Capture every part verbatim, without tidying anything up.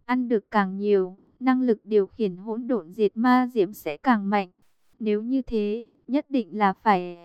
ăn được càng nhiều, năng lực điều khiển hỗn độn diệt ma diễm sẽ càng mạnh. Nếu như thế, nhất định là phải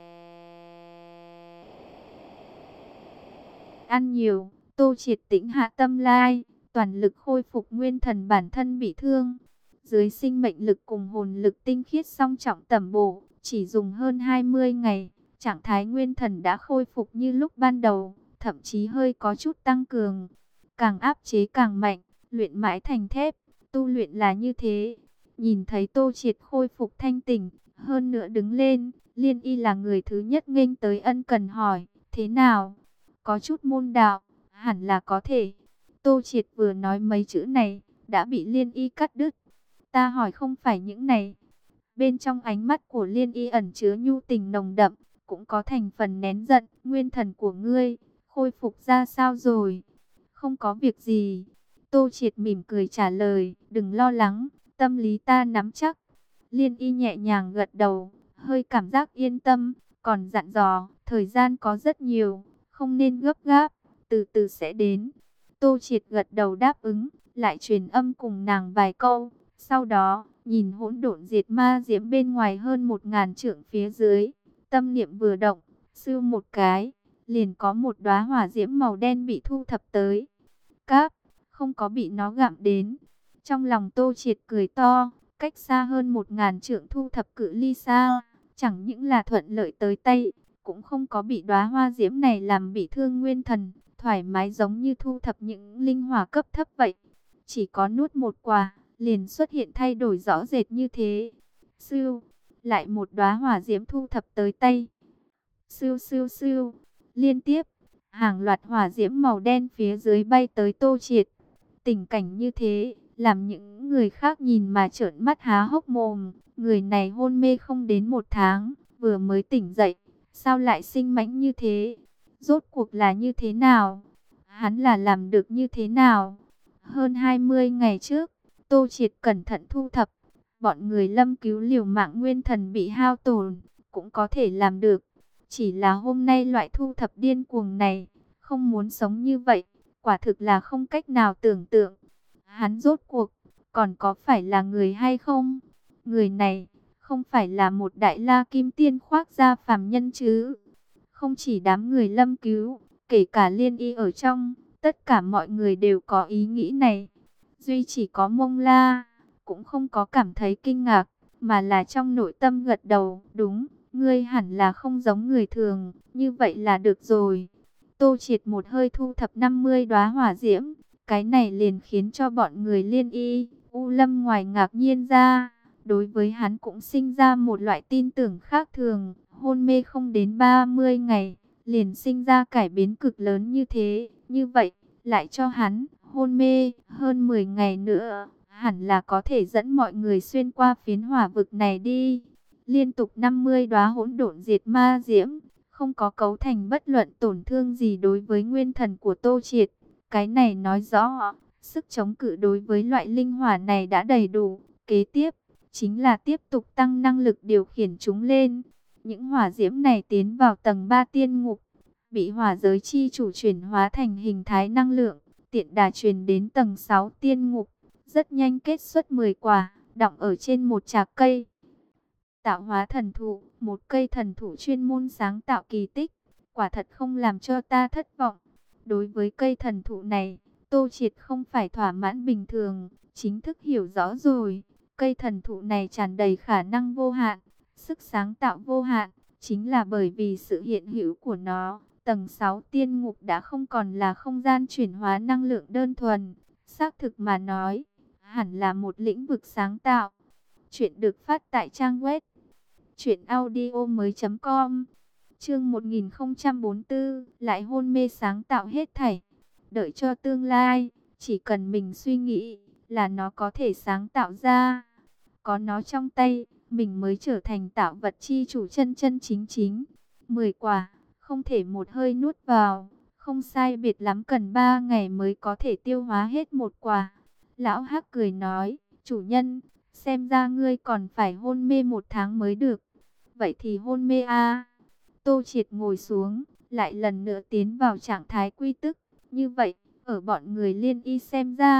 ăn nhiều. Tô Triệt tĩnh hạ tâm lai, toàn lực khôi phục nguyên thần bản thân bị thương. Dưới sinh mệnh lực cùng hồn lực tinh khiết song trọng tẩm bổ, chỉ dùng hơn hai mươi ngày, trạng thái nguyên thần đã khôi phục như lúc ban đầu, thậm chí hơi có chút tăng cường. Càng áp chế càng mạnh, luyện mãi thành thép, tu luyện là như thế. Nhìn thấy Tô Triệt khôi phục thanh tỉnh, hơn nữa đứng lên, Liên Y là người thứ nhất nghênh tới ân cần hỏi, thế nào? Có chút môn đạo, hẳn là có thể. Tô Triệt vừa nói mấy chữ này, đã bị Liên Y cắt đứt. Ta hỏi không phải những này. Bên trong ánh mắt của Liên Y ẩn chứa nhu tình nồng đậm, cũng có thành phần nén giận. Nguyên thần của ngươi, khôi phục ra sao rồi? Không có việc gì. Tô Triệt mỉm cười trả lời, đừng lo lắng, tâm lý ta nắm chắc. Liên Y nhẹ nhàng gật đầu, hơi cảm giác yên tâm, còn dặn dò, thời gian có rất nhiều, không nên gấp gáp, từ từ sẽ đến. Tô Triệt gật đầu đáp ứng, lại truyền âm cùng nàng vài câu. Sau đó, nhìn hỗn độn diệt ma diễm bên ngoài hơn một ngàn trượng phía dưới, tâm niệm vừa động, sưu một cái, liền có một đóa hỏa diễm màu đen bị thu thập tới. Cáp, không có bị nó gặm đến. Trong lòng Tô Triệt cười to, cách xa hơn một ngàn trượng thu thập cự ly xa, chẳng những là thuận lợi tới tay, cũng không có bị đóa hoa diễm này làm bị thương nguyên thần, thoải mái giống như thu thập những linh hỏa cấp thấp vậy. Chỉ có nuốt một quả, liền xuất hiện thay đổi rõ rệt như thế. Sưu, lại một đóa hỏa diễm thu thập tới tay. Sưu sưu sưu, liên tiếp, hàng loạt hỏa diễm màu đen phía dưới bay tới Tô Triệt. Tình cảnh như thế, làm những người khác nhìn mà trợn mắt há hốc mồm. Người này hôn mê không đến một tháng, vừa mới tỉnh dậy, sao lại sinh mãnh như thế? Rốt cuộc là như thế nào? Hắn là làm được như thế nào? Hơn hai mươi ngày trước, Tô Triệt cẩn thận thu thập, bọn người Lâm cứu liều mạng nguyên thần bị hao tổn, cũng có thể làm được. Chỉ là hôm nay loại thu thập điên cuồng này, không muốn sống như vậy, quả thực là không cách nào tưởng tượng. Hắn rốt cuộc, còn có phải là người hay không? Người này, không phải là một đại la kim tiên khoác da phàm nhân chứ? Không chỉ đám người Lâm cứu, kể cả Liên Y ở trong, tất cả mọi người đều có ý nghĩ này. Duy chỉ có Mông La, cũng không có cảm thấy kinh ngạc, mà là trong nội tâm gật đầu, đúng, ngươi hẳn là không giống người thường, như vậy là được rồi. Tô Triệt một hơi thu thập năm mươi đóa hỏa diễm, cái này liền khiến cho bọn người Liên Y, U Lâm ngoài ngạc nhiên ra, đối với hắn cũng sinh ra một loại tin tưởng khác thường, hôn mê không đến ba mươi ngày, liền sinh ra cải biến cực lớn như thế, như vậy, lại cho hắn hôn mê hơn mười ngày nữa, hẳn là có thể dẫn mọi người xuyên qua phiến hỏa vực này đi. Liên tục năm mươi đóa hỗn độn diệt ma diễm, không có cấu thành bất luận tổn thương gì đối với nguyên thần của Tô Triệt. Cái này nói rõ, sức chống cự đối với loại linh hỏa này đã đầy đủ. Kế tiếp, chính là tiếp tục tăng năng lực điều khiển chúng lên. Những hỏa diễm này tiến vào tầng ba tiên ngục, bị hỏa giới chi chủ chuyển hóa thành hình thái năng lượng, tiện đà truyền đến tầng sáu tiên ngục. Rất nhanh kết xuất mười quả, đọng ở trên một trạc cây. Tạo hóa thần thụ, một cây thần thụ chuyên môn sáng tạo kỳ tích, quả thật không làm cho ta thất vọng. Đối với cây thần thụ này, Tô Triệt không phải thỏa mãn bình thường, chính thức hiểu rõ rồi. Cây thần thụ này tràn đầy khả năng vô hạn, sức sáng tạo vô hạn, chính là bởi vì sự hiện hữu của nó. Tầng sáu tiên ngục đã không còn là không gian chuyển hóa năng lượng đơn thuần, xác thực mà nói, hẳn là một lĩnh vực sáng tạo. Chuyện được phát tại trang web truyện audio mới chấm com. Chương một nghìn không trăm bốn mươi tư, lại hôn mê sáng tạo hết thảy. Đợi cho tương lai, chỉ cần mình suy nghĩ là nó có thể sáng tạo ra. Có nó trong tay, mình mới trở thành tạo vật chi chủ chân chân chính chính. Mười quả, không thể một hơi nuốt vào, không sai biệt lắm cần ba ngày mới có thể tiêu hóa hết một quả. Lão Hắc cười nói, chủ nhân, xem ra ngươi còn phải hôn mê một tháng mới được. Vậy thì hôn mê a. Tô Triệt ngồi xuống, lại lần nữa tiến vào trạng thái quy tức. Như vậy, ở bọn người Liên Y xem ra,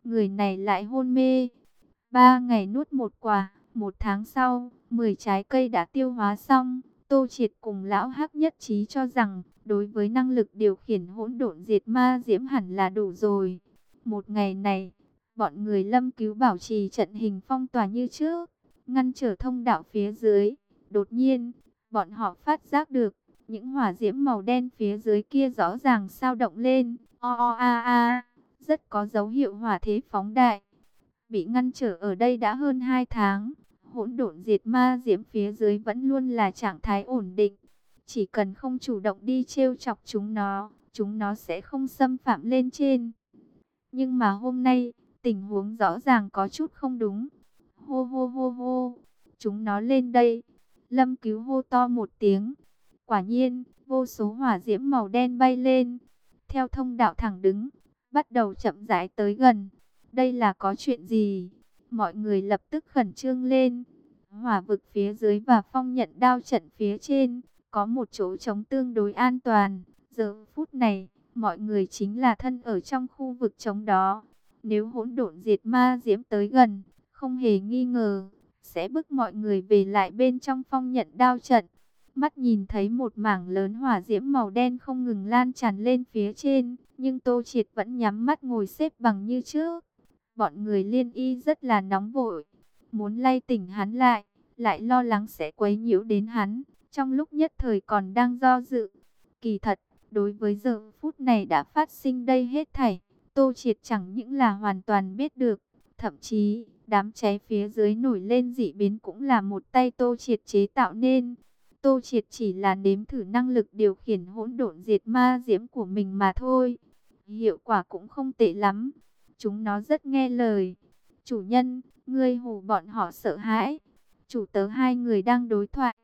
người này lại hôn mê. Ba ngày nuốt một quả, một tháng sau, mười trái cây đã tiêu hóa xong. Tô Triệt cùng lão Hắc nhất trí cho rằng, đối với năng lực điều khiển hỗn độn diệt ma diễm hẳn là đủ rồi. Một ngày này, bọn người Lâm Cứu bảo trì trận hình phong tỏa như trước, ngăn trở thông đạo phía dưới. Đột nhiên, bọn họ phát giác được, những hỏa diễm màu đen phía dưới kia rõ ràng sao động lên. O o a a, rất có dấu hiệu hỏa thế phóng đại. Bị ngăn trở ở đây đã hơn hai tháng, hỗn độn diệt ma diễm phía dưới vẫn luôn là trạng thái ổn định. Chỉ cần không chủ động đi trêu chọc chúng nó, chúng nó sẽ không xâm phạm lên trên. Nhưng mà hôm nay, tình huống rõ ràng có chút không đúng. Hô hô hô hô, chúng nó lên đây. Lâm Cứu hô to một tiếng. Quả nhiên, vô số hỏa diễm màu đen bay lên, theo thông đạo thẳng đứng, bắt đầu chậm rãi tới gần. Đây là có chuyện gì? Mọi người lập tức khẩn trương lên. Hỏa vực phía dưới và phong nhận đao trận phía trên, có một chỗ trống tương đối an toàn. Giờ phút này, mọi người chính là thân ở trong khu vực trống đó. Nếu hỗn độn diệt ma diễm tới gần, không hề nghi ngờ, sẽ bức mọi người về lại bên trong phong nhận đao trận. Mắt nhìn thấy một mảng lớn hỏa diễm màu đen không ngừng lan tràn lên phía trên, nhưng Tô Triệt vẫn nhắm mắt ngồi xếp bằng như trước. Bọn người Liên Y rất là nóng vội, muốn lay tỉnh hắn lại, lại lo lắng sẽ quấy nhiễu đến hắn, trong lúc nhất thời còn đang do dự. Kỳ thật, đối với giờ phút này đã phát sinh đây hết thảy, Tô Triệt chẳng những là hoàn toàn biết được, thậm chí đám cháy phía dưới nổi lên dị biến cũng là một tay Tô Triệt chế tạo nên. Tô Triệt chỉ là nếm thử năng lực điều khiển hỗn độn diệt ma diễm của mình mà thôi. Hiệu quả cũng không tệ lắm. Chúng nó rất nghe lời. Chủ nhân, ngươi hù bọn họ sợ hãi. Chủ tớ hai người đang đối thoại.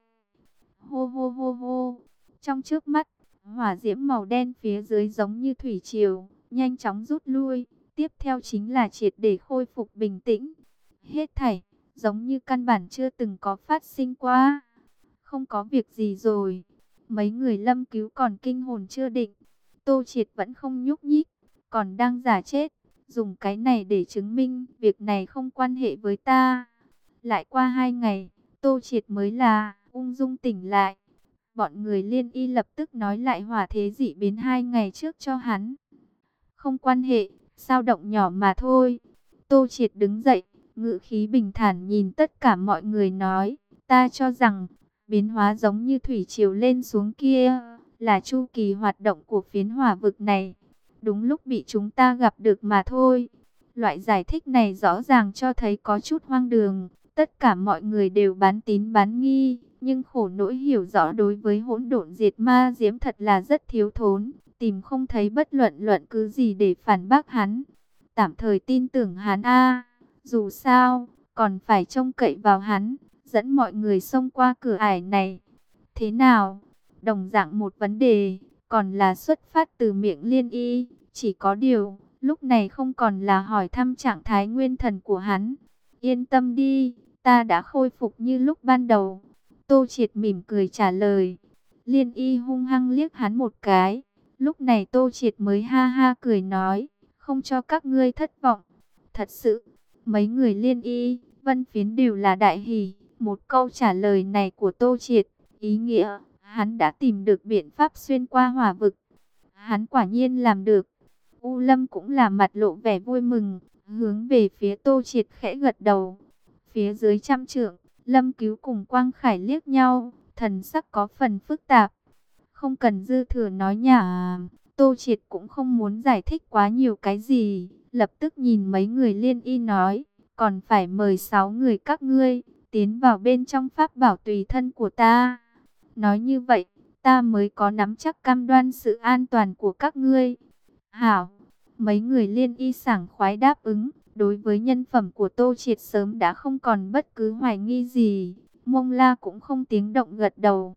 Hô hô hô hô. Trong trước mắt, hỏa diễm màu đen phía dưới giống như thủy triều, nhanh chóng rút lui. Tiếp theo chính là triệt để khôi phục bình tĩnh. Hết thảy, giống như căn bản chưa từng có phát sinh qua. Không có việc gì rồi. Mấy người Lâm Cứu còn kinh hồn chưa định. Tô Triệt vẫn không nhúc nhích, còn đang giả chết. Dùng cái này để chứng minh việc này không quan hệ với ta. Lại qua hai ngày, Tô Triệt mới là ung dung tỉnh lại. Bọn người Liên Y lập tức nói lại hỏa thế dị biến hai ngày trước cho hắn. Không quan hệ, dao động nhỏ mà thôi. Tô Triệt đứng dậy, ngữ khí bình thản nhìn tất cả mọi người nói. Ta cho rằng, biến hóa giống như thủy triều lên xuống kia, là chu kỳ hoạt động của phiến hỏa vực này. Đúng lúc bị chúng ta gặp được mà thôi. Loại giải thích này rõ ràng cho thấy có chút hoang đường. Tất cả mọi người đều bán tín bán nghi. Nhưng khổ nỗi hiểu rõ đối với hỗn độn diệt ma diễm thật là rất thiếu thốn. Tìm không thấy bất luận luận cứ gì để phản bác hắn. Tạm thời tin tưởng hắn a. Dù sao, còn phải trông cậy vào hắn, dẫn mọi người xông qua cửa ải này. Thế nào? Đồng dạng một vấn đề, còn là xuất phát từ miệng Liên Y. Chỉ có điều, lúc này không còn là hỏi thăm trạng thái nguyên thần của hắn. Yên tâm đi, ta đã khôi phục như lúc ban đầu. Tô Triệt mỉm cười trả lời. Liên Y hung hăng liếc hắn một cái. Lúc này Tô Triệt mới ha ha cười nói, không cho các ngươi thất vọng. Thật sự, mấy người Liên Y, Vân Phiến đều là đại hỉ. Một câu trả lời này của Tô Triệt, ý nghĩa, hắn đã tìm được biện pháp xuyên qua hỏa vực. Hắn quả nhiên làm được. U Lâm cũng là mặt lộ vẻ vui mừng, hướng về phía Tô Triệt khẽ gật đầu. Phía dưới trăm trượng, Lâm Cứu cùng Quang Khải liếc nhau, thần sắc có phần phức tạp. Không cần dư thừa nói nhả, Tô Triệt cũng không muốn giải thích quá nhiều cái gì, lập tức nhìn mấy người Liên Y nói, còn phải mời sáu người các ngươi tiến vào bên trong pháp bảo tùy thân của ta. Nói như vậy, ta mới có nắm chắc cam đoan sự an toàn của các ngươi. Hảo, mấy người Liên Y sảng khoái đáp ứng, đối với nhân phẩm của Tô Triệt sớm đã không còn bất cứ hoài nghi gì. Mông La cũng không tiếng động gật đầu.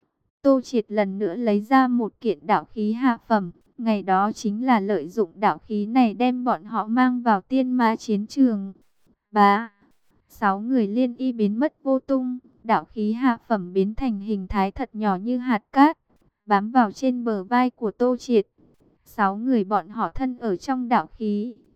Tô Triệt lần nữa lấy ra một kiện đạo khí hạ phẩm, ngày đó chính là lợi dụng đạo khí này đem bọn họ mang vào tiên ma chiến trường. Bá, sáu người Liên Y biến mất vô tung, đạo khí hạ phẩm biến thành hình thái thật nhỏ như hạt cát, bám vào trên bờ vai của Tô Triệt. Sáu người bọn họ thân ở trong đạo khí,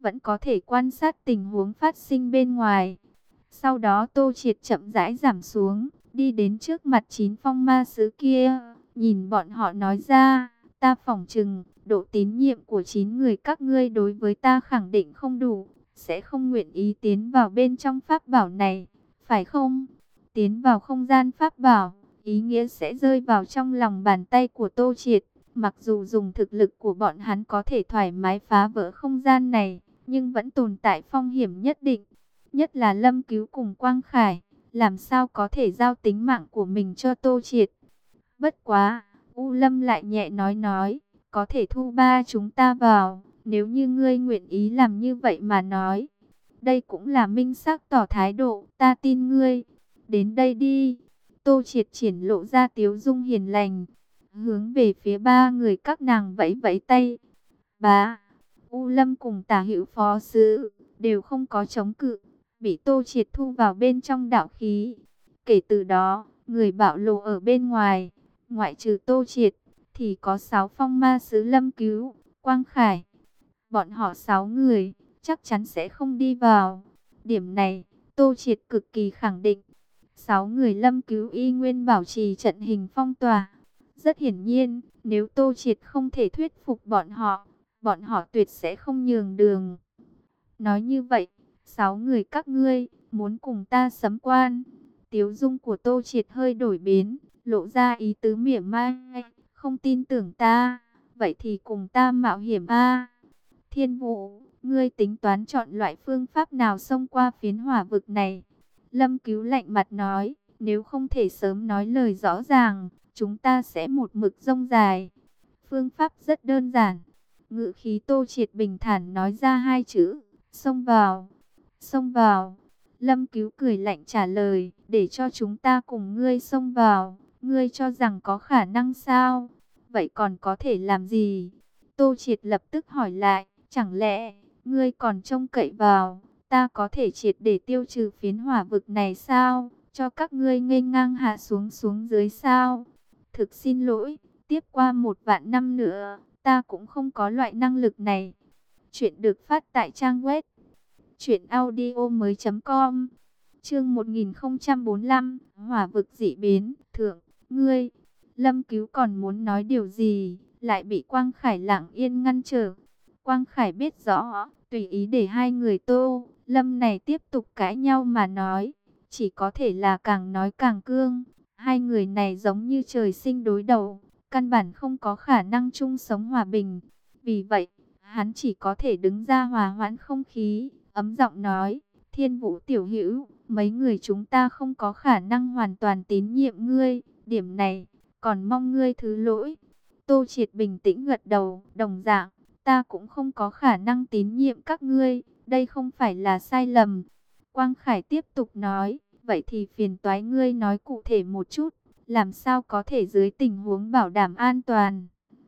vẫn có thể quan sát tình huống phát sinh bên ngoài. Sau đó Tô Triệt chậm rãi giảm xuống, đi đến trước mặt chín phong ma sứ kia, nhìn bọn họ nói ra, ta phỏng chừng, độ tín nhiệm của chín người các ngươi đối với ta khẳng định không đủ, sẽ không nguyện ý tiến vào bên trong pháp bảo này, phải không? Tiến vào không gian pháp bảo, ý nghĩa sẽ rơi vào trong lòng bàn tay của Tô Triệt. Mặc dù dùng thực lực của bọn hắn có thể thoải mái phá vỡ không gian này, nhưng vẫn tồn tại phong hiểm nhất định. Nhất là Lâm Cứu cùng Quang Khải, làm sao có thể giao tính mạng của mình cho Tô Triệt. Bất quá, U Lâm lại nhẹ nói nói, có thể thu ba chúng ta vào, nếu như ngươi nguyện ý làm như vậy mà nói. Đây cũng là minh xác tỏ thái độ, ta tin ngươi. Đến đây đi. Tô Triệt triển lộ ra tiếu dung hiền lành, hướng về phía ba người các nàng vẫy vẫy tay. Bá, U Lâm cùng Tả Hữu phó sứ đều không có chống cự, bị Tô Triệt thu vào bên trong đạo khí. Kể từ đó, người bạo lộ ở bên ngoài, ngoại trừ Tô Triệt, thì có sáu phong ma sứ Lâm Cứu, Quang Khải. Bọn họ sáu người, chắc chắn sẽ không đi vào. Điểm này, Tô Triệt cực kỳ khẳng định. Sáu người Lâm Cứu y nguyên bảo trì trận hình phong tỏa. Rất hiển nhiên, nếu Tô Triệt không thể thuyết phục bọn họ, bọn họ tuyệt sẽ không nhường đường. Nói như vậy, sáu người các ngươi, muốn cùng ta sấm quan. Tiếu dung của Tô Triệt hơi đổi biến, lộ ra ý tứ mỉa mai. Không tin tưởng ta, vậy thì cùng ta mạo hiểm a. Thiên Vũ, ngươi tính toán chọn loại phương pháp nào xông qua phiến hỏa vực này? Lâm Cứu lạnh mặt nói, nếu không thể sớm nói lời rõ ràng, chúng ta sẽ một mực rông dài. Phương pháp rất đơn giản. Ngữ khí Tô Triệt bình thản nói ra hai chữ, xông vào. Xông vào. Lâm Cứu cười lạnh trả lời, để cho chúng ta cùng ngươi xông vào. Ngươi cho rằng có khả năng sao? Vậy còn có thể làm gì? Tô Triệt lập tức hỏi lại, chẳng lẽ ngươi còn trông cậy vào ta có thể triệt để tiêu trừ phiến hỏa vực này sao? Cho các ngươi nghênh ngang hạ xuống xuống dưới sao? Thực xin lỗi, tiếp qua một vạn năm nữa, ta cũng không có loại năng lực này. Chuyện được phát tại trang web truyện audio mới chấm com. Chương một nghìn không trăm bốn mươi lăm, hỏa vực dị biến, thượng, ngươi. Lâm Cứu còn muốn nói điều gì, lại bị Quang Khải lặng yên ngăn trở. Quang Khải biết rõ, tùy ý để hai người Tô Lâm này tiếp tục cãi nhau mà nói, chỉ có thể là càng nói càng cương. Hai người này giống như trời sinh đối đầu, căn bản không có khả năng chung sống hòa bình. Vì vậy, hắn chỉ có thể đứng ra hòa hoãn không khí, ấm giọng nói, Thiên Vũ tiểu hữu, mấy người chúng ta không có khả năng hoàn toàn tín nhiệm ngươi, điểm này, còn mong ngươi thứ lỗi. Tô Triệt bình tĩnh gật đầu, đồng dạng, ta cũng không có khả năng tín nhiệm các ngươi, đây không phải là sai lầm. Quang Khải tiếp tục nói, vậy thì phiền toái ngươi nói cụ thể một chút, làm sao có thể dưới tình huống bảo đảm an toàn.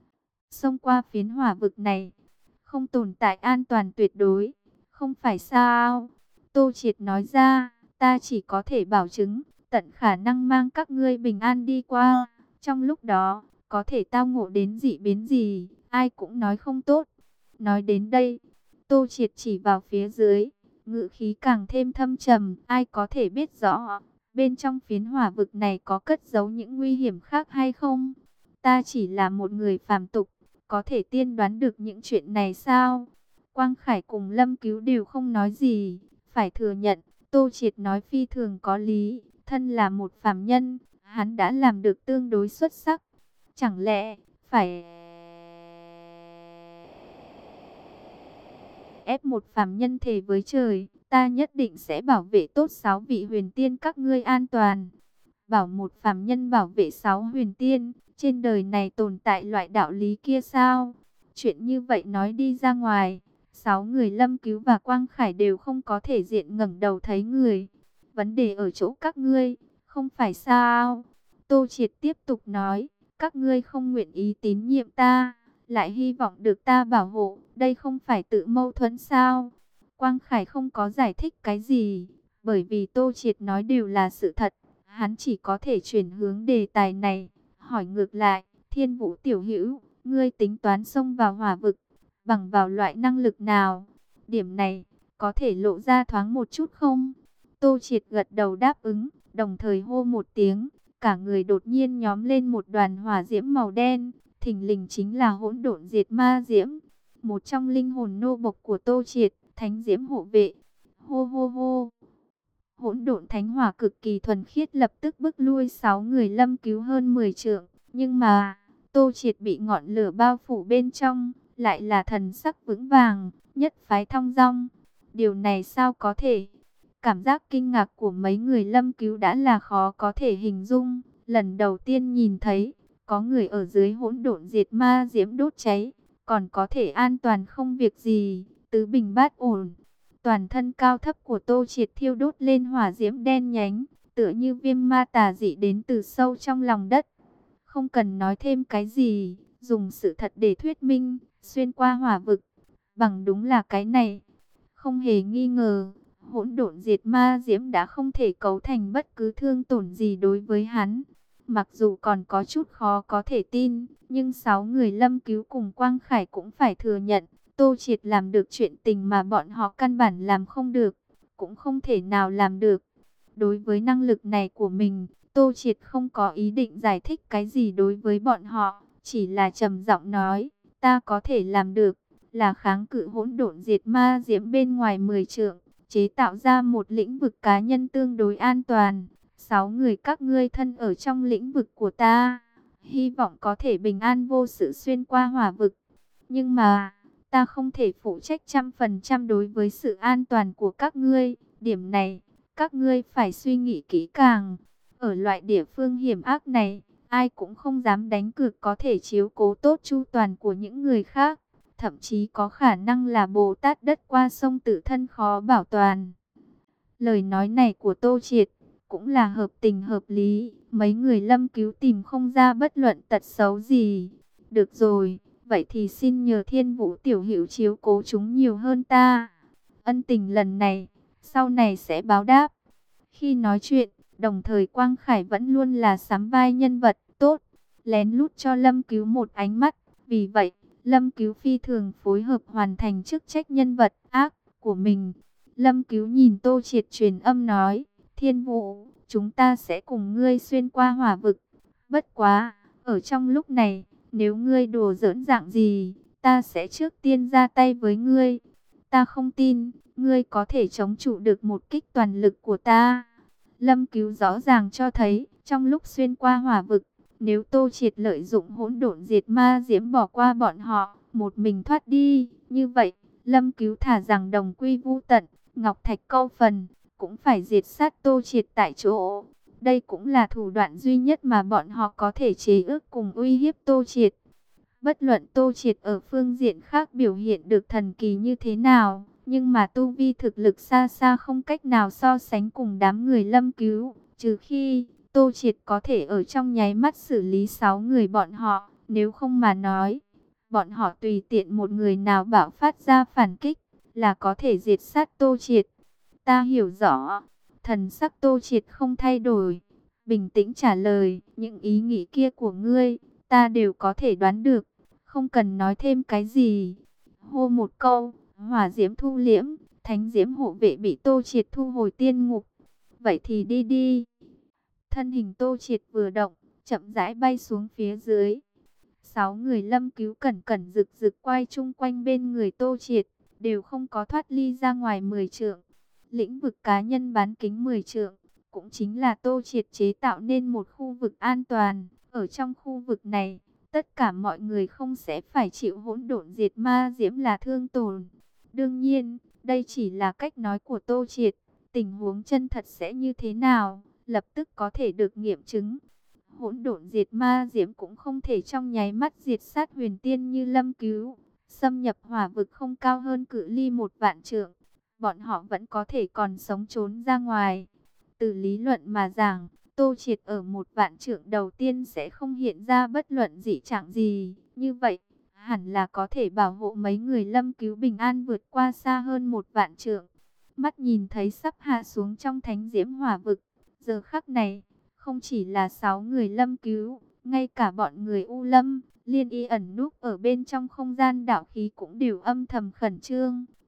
Xông qua phiến hỏa vực này, không tồn tại an toàn tuyệt đối, không phải sao? Tô Triệt nói ra, ta chỉ có thể bảo chứng, tận khả năng mang các ngươi bình an đi qua. Trong lúc đó, có thể tao ngộ đến dị biến gì, ai cũng nói không tốt. Nói đến đây, Tô Triệt chỉ vào phía dưới, ngữ khí càng thêm thâm trầm, ai có thể biết rõ, bên trong phiến hỏa vực này có cất giấu những nguy hiểm khác hay không? Ta chỉ là một người phàm tục, có thể tiên đoán được những chuyện này sao? Quang Khải cùng Lâm Cứu đều không nói gì, phải thừa nhận, Tô Triệt nói phi thường có lý, thân là một phàm nhân, hắn đã làm được tương đối xuất sắc. Chẳng lẽ, phải ép một phàm nhân thề với trời, ta nhất định sẽ bảo vệ tốt sáu vị huyền tiên các ngươi an toàn. Bảo một phàm nhân bảo vệ sáu huyền tiên, trên đời này tồn tại loại đạo lý kia sao? Chuyện như vậy nói đi ra ngoài, sáu người Lâm Cứu và Quang Khải đều không có thể diện ngẩng đầu thấy người. Vấn đề ở chỗ các ngươi, không phải sao? Tô Triệt tiếp tục nói, các ngươi không nguyện ý tín nhiệm ta, lại hy vọng được ta bảo hộ, đây không phải tự mâu thuẫn sao? Quang Khải không có giải thích cái gì, bởi vì Tô Triệt nói đều là sự thật, hắn chỉ có thể chuyển hướng đề tài này, hỏi ngược lại, Thiên Vũ tiểu hữu, ngươi tính toán xông vào hỏa vực, bằng vào loại năng lực nào? Điểm này, có thể lộ ra thoáng một chút không? Tô Triệt gật đầu đáp ứng, đồng thời hô một tiếng, cả người đột nhiên nhóm lên một đoàn hỏa diễm màu đen, thình lình chính là hỗn độn diệt ma diễm, một trong linh hồn nô bộc của Tô Triệt, thánh diễm hộ vệ. Hô hô hô. Hỗn độn thánh hỏa cực kỳ thuần khiết lập tức bức lui sáu người Lâm Cứu hơn mười trượng, nhưng mà Tô Triệt bị ngọn lửa bao phủ bên trong, lại là thần sắc vững vàng, nhất phái thong dong. Điều này sao có thể? Cảm giác kinh ngạc của mấy người Lâm Cứu đã là khó có thể hình dung. Lần đầu tiên nhìn thấy, có người ở dưới hỗn độn diệt ma diễm đốt cháy, còn có thể an toàn không việc gì, tứ bình bát ổn. Toàn thân cao thấp của Tô Triệt thiêu đốt lên hỏa diễm đen nhánh, tựa như viêm ma tà dị đến từ sâu trong lòng đất. Không cần nói thêm cái gì, dùng sự thật để thuyết minh, xuyên qua hỏa vực, bằng đúng là cái này. Không hề nghi ngờ, hỗn độn diệt ma diễm đã không thể cấu thành bất cứ thương tổn gì đối với hắn. Mặc dù còn có chút khó có thể tin, nhưng sáu người Lâm Cứu cùng Quang Khải cũng phải thừa nhận, Tô Triệt làm được chuyện tình mà bọn họ căn bản làm không được, cũng không thể nào làm được. Đối với năng lực này của mình, Tô Triệt không có ý định giải thích cái gì đối với bọn họ, chỉ là trầm giọng nói, ta có thể làm được, là kháng cự hỗn độn diệt ma diễm bên ngoài mười trượng, chế tạo ra một lĩnh vực cá nhân tương đối an toàn. Sáu người các ngươi thân ở trong lĩnh vực của ta, hy vọng có thể bình an vô sự xuyên qua hỏa vực. Nhưng mà, ta không thể phụ trách trăm phần trăm đối với sự an toàn của các ngươi. Điểm này, các ngươi phải suy nghĩ kỹ càng. Ở loại địa phương hiểm ác này, ai cũng không dám đánh cược có thể chiếu cố tốt chu toàn của những người khác. Thậm chí có khả năng là Bồ Tát đất qua sông tự thân khó bảo toàn. Lời nói này của Tô Triệt cũng là hợp tình hợp lý. Mấy người Lâm Cứu tìm không ra bất luận tật xấu gì. Được rồi, vậy thì xin nhờ Thiên Vũ tiểu hữu chiếu cố chúng nhiều hơn ta. Ân tình lần này, sau này sẽ báo đáp. Khi nói chuyện, đồng thời Quang Khải vẫn luôn là sắm vai nhân vật tốt, lén lút cho Lâm Cứu một ánh mắt. Vì vậy, Lâm Cứu phi thường phối hợp hoàn thành chức trách nhân vật ác của mình. Lâm Cứu nhìn Tô Triệt truyền âm nói, Thiên Vũ, chúng ta sẽ cùng ngươi xuyên qua hỏa vực. Bất quá, ở trong lúc này, nếu ngươi đùa giỡn dạng gì, ta sẽ trước tiên ra tay với ngươi. Ta không tin, ngươi có thể chống trụ được một kích toàn lực của ta. Lâm Cứu rõ ràng cho thấy, trong lúc xuyên qua hỏa vực, nếu Tô Triệt lợi dụng hỗn độn diệt ma diễm bỏ qua bọn họ, một mình thoát đi, như vậy, Lâm Cứu thả rằng đồng quy vu tận, ngọc thạch câu phần, cũng phải diệt sát Tô Triệt tại chỗ. Đây cũng là thủ đoạn duy nhất mà bọn họ có thể chế ước cùng uy hiếp Tô Triệt. Bất luận Tô Triệt ở phương diện khác biểu hiện được thần kỳ như thế nào, nhưng mà tu vi thực lực xa xa không cách nào so sánh cùng đám người Lâm Cứu, trừ khi Tô Triệt có thể ở trong nháy mắt xử lý sáu người bọn họ, nếu không mà nói, bọn họ tùy tiện một người nào bạo phát ra phản kích, là có thể diệt sát Tô Triệt. Ta hiểu rõ, thần sắc Tô Triệt không thay đổi, bình tĩnh trả lời, những ý nghĩ kia của ngươi, ta đều có thể đoán được, không cần nói thêm cái gì. Hô một câu, hỏa diễm thu liễm, thánh diễm hộ vệ bị Tô Triệt thu hồi tiên ngục. Vậy thì đi đi. Thân hình Tô Triệt vừa động, chậm rãi bay xuống phía dưới. Sáu người Lâm Cứu cẩn cẩn rực rực quay chung quanh bên người Tô Triệt, đều không có thoát ly ra ngoài mười trượng. Lĩnh vực cá nhân bán kính mười trượng, cũng chính là Tô Triệt chế tạo nên một khu vực an toàn. Ở trong khu vực này, tất cả mọi người không sẽ phải chịu hỗn độn diệt ma diễm là thương tổn. Đương nhiên, đây chỉ là cách nói của Tô Triệt. Tình huống chân thật sẽ như thế nào, lập tức có thể được nghiệm chứng. Hỗn độn diệt ma diễm cũng không thể trong nháy mắt diệt sát huyền tiên như Lâm Cứu. Xâm nhập hỏa vực không cao hơn cự ly một vạn trượng, bọn họ vẫn có thể còn sống trốn ra ngoài. Từ lý luận mà giảng, Tô Triệt ở một vạn trượng đầu tiên sẽ không hiện ra bất luận dị trạng gì. Như vậy, hẳn là có thể bảo hộ mấy người Lâm Cứu bình an vượt qua xa hơn một vạn trượng. Mắt nhìn thấy sắp hạ xuống trong thánh diễm hỏa vực, giờ khắc này, không chỉ là sáu người Lâm Cứu, ngay cả bọn người U Lâm, Liên Y ẩn núp ở bên trong không gian đạo khí cũng đều âm thầm khẩn trương,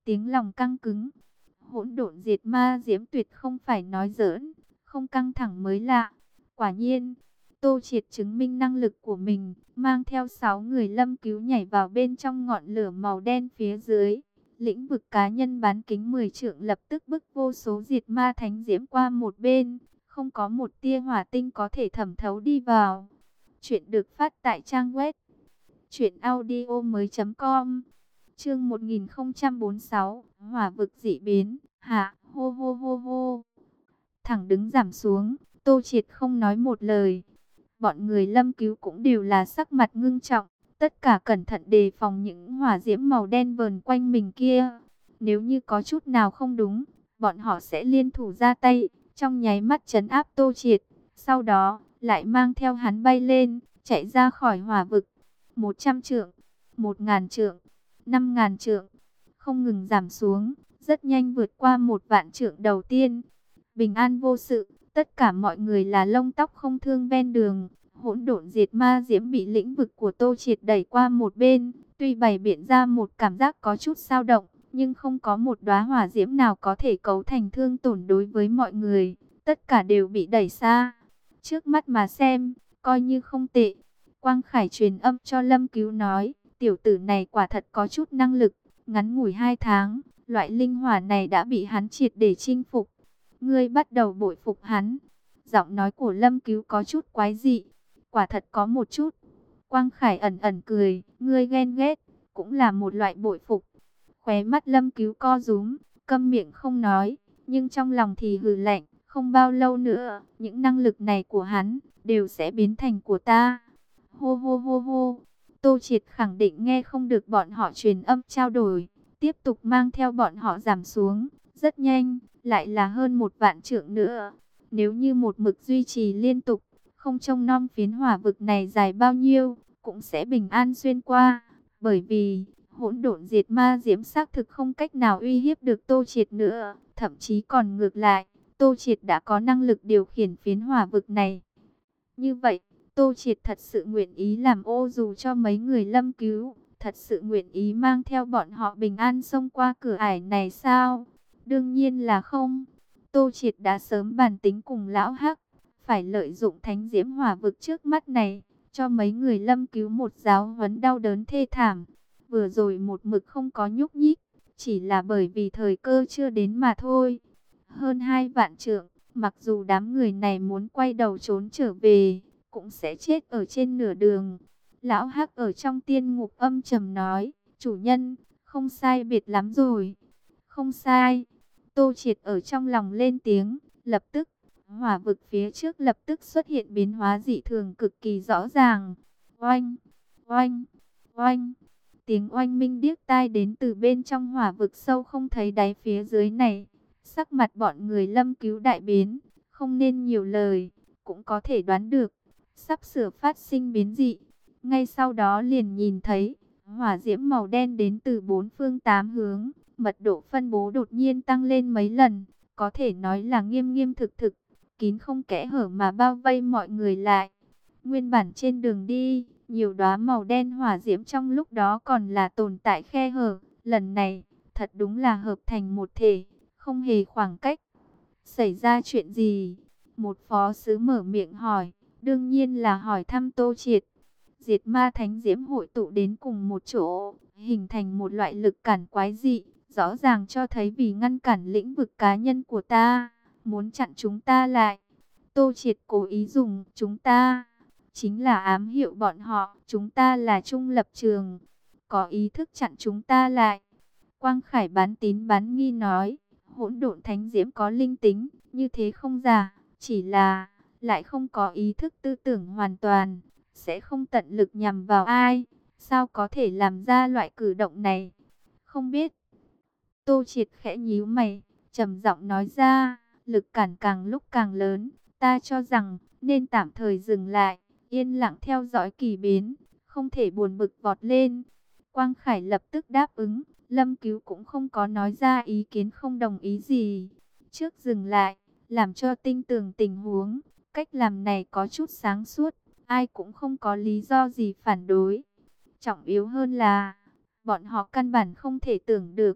tiếng lòng căng cứng. Hỗn độn diệt ma diễm tuyệt không phải nói giỡn, không căng thẳng mới lạ. Quả nhiên, Tô Triệt chứng minh năng lực của mình, mang theo sáu người Lâm Cứu nhảy vào bên trong ngọn lửa màu đen phía dưới. Lĩnh vực cá nhân bán kính mười trượng lập tức bức vô số diệt ma thánh diễm qua một bên, không có một tia hỏa tinh có thể thẩm thấu đi vào. Chuyện được phát tại trang web truyện audio mới.com. Chương một nghìn không trăm bốn mươi sáu, hỏa vực dị biến, hạ, hô hô hô hô. Thẳng đứng giảm xuống, Tô Triệt không nói một lời. Bọn người Lâm Cứu cũng đều là sắc mặt ngưng trọng, tất cả cẩn thận đề phòng những hỏa diễm màu đen vờn quanh mình kia. Nếu như có chút nào không đúng, bọn họ sẽ liên thủ ra tay, trong nháy mắt trấn áp Tô Triệt. Sau đó, lại mang theo hắn bay lên, chạy ra khỏi hỏa vực. Một trăm trượng, một ngàn trượng, năm ngàn trượng, không ngừng giảm xuống, rất nhanh vượt qua một vạn trượng đầu tiên. Bình an vô sự, tất cả mọi người là lông tóc không thương ven đường. Hỗn độn diệt ma diễm bị lĩnh vực của Tô Triệt đẩy qua một bên, tuy bày biện ra một cảm giác có chút dao động, nhưng không có một đóa hỏa diễm nào có thể cấu thành thương tổn đối với mọi người, tất cả đều bị đẩy xa. Trước mắt mà xem, coi như không tệ. Quang Khải truyền âm cho Lâm Cứu nói, tiểu tử này quả thật có chút năng lực, ngắn ngủi hai tháng, loại linh hỏa này đã bị hắn triệt để chinh phục. Ngươi bắt đầu bội phục hắn. Giọng nói của Lâm Cứu có chút quái dị. Quả thật có một chút. Quang Khải ẩn ẩn cười, ngươi ghen ghét, cũng là một loại bội phục. Khóe mắt Lâm Cứu co rúm, câm miệng không nói, nhưng trong lòng thì hừ lạnh, không bao lâu nữa, những năng lực này của hắn, đều sẽ biến thành của ta. Hô hô hô hô, Tô Triệt khẳng định nghe không được bọn họ truyền âm trao đổi, tiếp tục mang theo bọn họ giảm xuống, rất nhanh, lại là hơn một vạn trượng nữa. Nếu như một mực duy trì liên tục, không trông nom phiến hỏa vực này dài bao nhiêu, cũng sẽ bình an xuyên qua. Bởi vì, hỗn độn diệt ma diễm xác thực không cách nào uy hiếp được Tô Triệt nữa. Thậm chí còn ngược lại, Tô Triệt đã có năng lực điều khiển phiến hỏa vực này. Như vậy, Tô Triệt thật sự nguyện ý làm ô dù cho mấy người Lâm Cứu, thật sự nguyện ý mang theo bọn họ bình an xông qua cửa ải này sao? Đương nhiên là không. Tô Triệt đã sớm bàn tính cùng lão Hắc, phải lợi dụng thánh diễm hỏa vực trước mắt này, cho mấy người Lâm Cứu một giáo huấn đau đớn thê thảm. Vừa rồi một mực không có nhúc nhích, chỉ là bởi vì thời cơ chưa đến mà thôi. Hơn hai vạn trượng, mặc dù đám người này muốn quay đầu trốn trở về, cũng sẽ chết ở trên nửa đường. Lão Hắc ở trong tiên ngục âm trầm nói, chủ nhân, không sai biệt lắm rồi. Không sai. Tô Triệt ở trong lòng lên tiếng, lập tức, hỏa vực phía trước lập tức xuất hiện biến hóa dị thường cực kỳ rõ ràng. Oanh, oanh, oanh. Tiếng oanh minh điếc tai đến từ bên trong hỏa vực sâu không thấy đáy phía dưới này. Sắc mặt bọn người Lâm Cứu đại biến, không nên nhiều lời, cũng có thể đoán được, sắp sửa phát sinh biến dị. Ngay sau đó liền nhìn thấy, hỏa diễm màu đen đến từ bốn phương tám hướng, mật độ phân bố đột nhiên tăng lên mấy lần, có thể nói là nghiêm nghiêm thực thực, kín không kẽ hở mà bao vây mọi người lại. Nguyên bản trên đường đi, nhiều đóa màu đen hỏa diễm trong lúc đó còn là tồn tại khe hở, lần này, thật đúng là hợp thành một thể, không hề khoảng cách. Xảy ra chuyện gì? Một phó sứ mở miệng hỏi, đương nhiên là hỏi thăm Tô Triệt. Diệt ma thánh diễm hội tụ đến cùng một chỗ, hình thành một loại lực cản quái dị, rõ ràng cho thấy vì ngăn cản lĩnh vực cá nhân của ta, muốn chặn chúng ta lại. Tô Triệt cố ý dùng chúng ta, chính là ám hiệu bọn họ, chúng ta là trung lập trường, có ý thức chặn chúng ta lại. Quang Khải bán tín bán nghi nói, hỗn độn thánh diễm có linh tính, như thế không giả, chỉ là lại không có ý thức tư tưởng hoàn toàn, sẽ không tận lực nhằm vào ai, sao có thể làm ra loại cử động này? Không biết. Tô Triệt khẽ nhíu mày, trầm giọng nói ra, lực cản càng lúc càng lớn, ta cho rằng nên tạm thời dừng lại, yên lặng theo dõi kỳ biến, không thể buồn bực vọt lên. Quang Khải lập tức đáp ứng, Lâm Cứu cũng không có nói ra ý kiến không đồng ý gì. Trước dừng lại, làm cho tinh tường tình huống, cách làm này có chút sáng suốt, ai cũng không có lý do gì phản đối. Trọng yếu hơn là, bọn họ căn bản không thể tưởng được,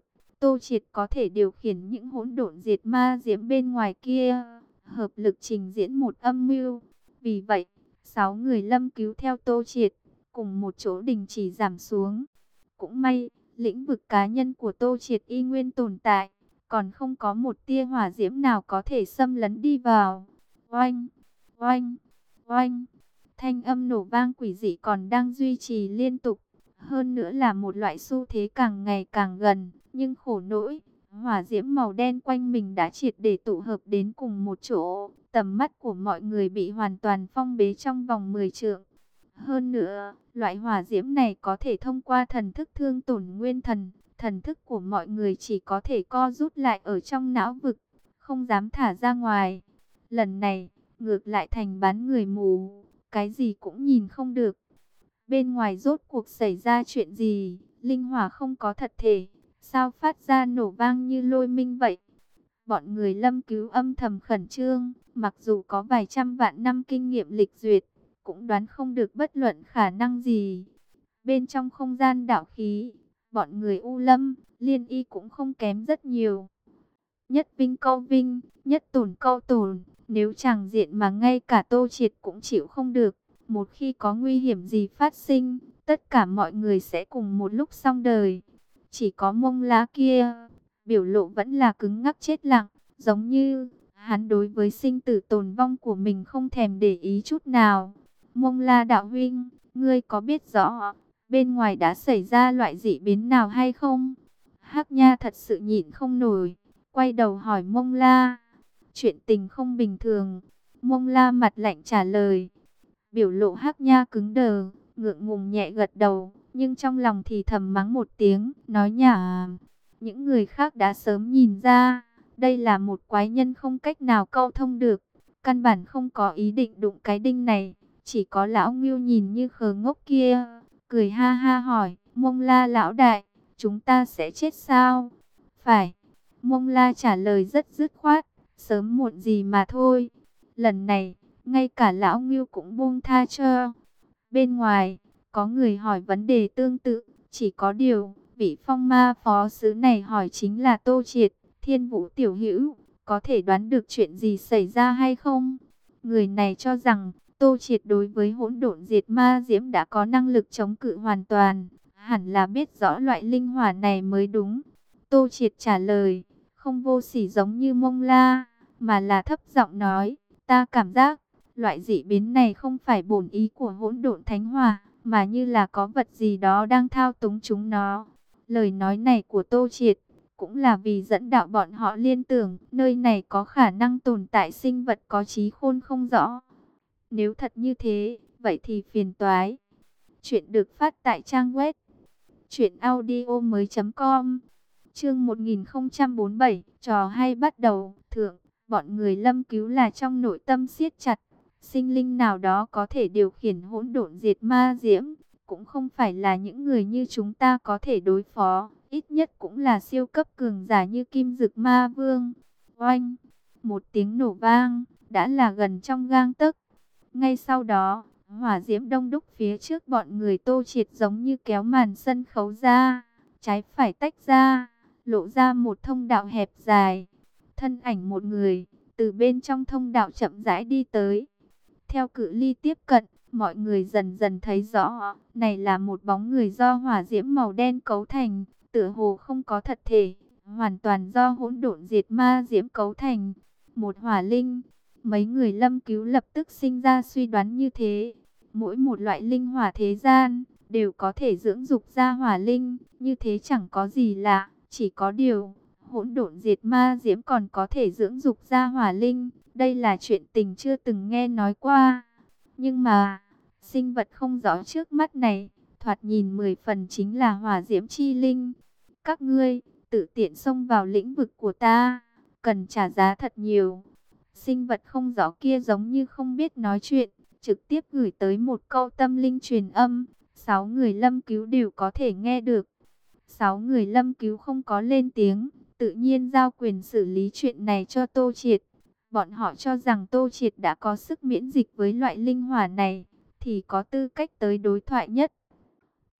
Tô Triệt có thể điều khiển những hỗn độn diệt ma diễm bên ngoài kia, hợp lực trình diễn một âm mưu. Vì vậy, sáu người Lâm Cứu theo Tô Triệt, cùng một chỗ đình chỉ giảm xuống. Cũng may, lĩnh vực cá nhân của Tô Triệt y nguyên tồn tại, còn không có một tia hỏa diễm nào có thể xâm lấn đi vào. Oanh, oanh, oanh, thanh âm nổ vang quỷ dị còn đang duy trì liên tục. Hơn nữa là một loại xu thế càng ngày càng gần, nhưng khổ nỗi, hỏa diễm màu đen quanh mình đã triệt để tụ hợp đến cùng một chỗ. Tầm mắt của mọi người bị hoàn toàn phong bế trong vòng mười trượng. Hơn nữa, loại hỏa diễm này có thể thông qua thần thức thương tổn nguyên thần. Thần thức của mọi người chỉ có thể co rút lại ở trong não vực, không dám thả ra ngoài. Lần này, ngược lại thành bán người mù, cái gì cũng nhìn không được. Bên ngoài rốt cuộc xảy ra chuyện gì? Linh hỏa không có thật thể, sao phát ra nổ vang như lôi minh vậy? Bọn người Lâm Cứu âm thầm khẩn trương, mặc dù có vài trăm vạn năm kinh nghiệm lịch duyệt, cũng đoán không được bất luận khả năng gì. Bên trong không gian đạo khí, bọn người U Lâm, Liên Y cũng không kém rất nhiều. Nhất vinh câu vinh, nhất tổn câu tổn, nếu chẳng diện mà ngay cả Tô Triệt cũng chịu không được. Một khi có nguy hiểm gì phát sinh, tất cả mọi người sẽ cùng một lúc xong đời. Chỉ có Mông Lá kia, biểu lộ vẫn là cứng ngắc chết lặng, giống như hắn đối với sinh tử tồn vong của mình không thèm để ý chút nào. Mông La đạo huynh, ngươi có biết rõ bên ngoài đã xảy ra loại dị biến nào hay không? Hắc Nha thật sự nhịn không nổi, quay đầu hỏi Mông La. Chuyện tình không bình thường. Mông La mặt lạnh trả lời. Biểu lộ Hắc Nha cứng đờ, ngượng ngùng nhẹ gật đầu, nhưng trong lòng thì thầm mắng một tiếng, nói nhả. Những người khác đã sớm nhìn ra, đây là một quái nhân không cách nào câu thông được, căn bản không có ý định đụng cái đinh này. Chỉ có lão Ngưu nhìn như khờ ngốc kia, cười ha ha hỏi, Mông La lão đại, chúng ta sẽ chết sao? Phải, Mông La trả lời rất dứt khoát, sớm muộn gì mà thôi. Lần này, ngay cả lão Ngưu cũng buông tha cho. Bên ngoài, có người hỏi vấn đề tương tự, chỉ có điều, vị phong ma phó sứ này hỏi chính là Tô Triệt. Thiên Vũ tiểu hữu, có thể đoán được chuyện gì xảy ra hay không? Người này cho rằng, Tô Triệt đối với hỗn độn diệt ma diễm đã có năng lực chống cự hoàn toàn, hẳn là biết rõ loại linh hỏa này mới đúng. Tô Triệt trả lời, không vô sỉ giống như Mông La, mà là thấp giọng nói, ta cảm giác, loại dị biến này không phải bổn ý của hỗn độn thánh hỏa, mà như là có vật gì đó đang thao túng chúng nó. Lời nói này của Tô Triệt, cũng là vì dẫn đạo bọn họ liên tưởng, nơi này có khả năng tồn tại sinh vật có trí khôn không rõ. Nếu thật như thế, vậy thì phiền toái. Chuyện được phát tại trang web truyện audio mới chấm com. Chương một nghìn không trăm bốn mươi bảy, trò hay bắt đầu. Thượng, bọn người Lâm Cứu là trong nội tâm siết chặt, sinh linh nào đó có thể điều khiển hỗn độn diệt ma diễm, cũng không phải là những người như chúng ta có thể đối phó, ít nhất cũng là siêu cấp cường giả như Kim Dực Ma Vương. Oanh, một tiếng nổ vang, đã là gần trong gang tấc. Ngay sau đó, hỏa diễm đông đúc phía trước bọn người Tô Triệt giống như kéo màn sân khấu ra, trái phải tách ra, lộ ra một thông đạo hẹp dài. Thân ảnh một người, từ bên trong thông đạo chậm rãi đi tới. Theo cự ly tiếp cận, mọi người dần dần thấy rõ, này là một bóng người do hỏa diễm màu đen cấu thành, tựa hồ không có thật thể, hoàn toàn do hỗn độn diệt ma diễm cấu thành. Một hỏa linh. Mấy người Lâm Cứu lập tức sinh ra suy đoán như thế. Mỗi một loại linh hỏa thế gian đều có thể dưỡng dục ra hỏa linh, như thế chẳng có gì lạ. Chỉ có điều, hỗn độn diệt ma diễm còn có thể dưỡng dục ra hỏa linh, đây là chuyện tình chưa từng nghe nói qua. Nhưng mà, sinh vật không rõ trước mắt này, thoạt nhìn mười phần chính là hỏa diễm chi linh. Các ngươi, tự tiện xông vào lĩnh vực của ta, cần trả giá thật nhiều. Sinh vật không rõ kia giống như không biết nói chuyện, trực tiếp gửi tới một câu tâm linh truyền âm. Sáu người Lâm Cứu đều có thể nghe được. Sáu người Lâm Cứu không có lên tiếng, tự nhiên giao quyền xử lý chuyện này cho Tô Triệt. Bọn họ cho rằng Tô Triệt đã có sức miễn dịch với loại linh hỏa này, thì có tư cách tới đối thoại nhất.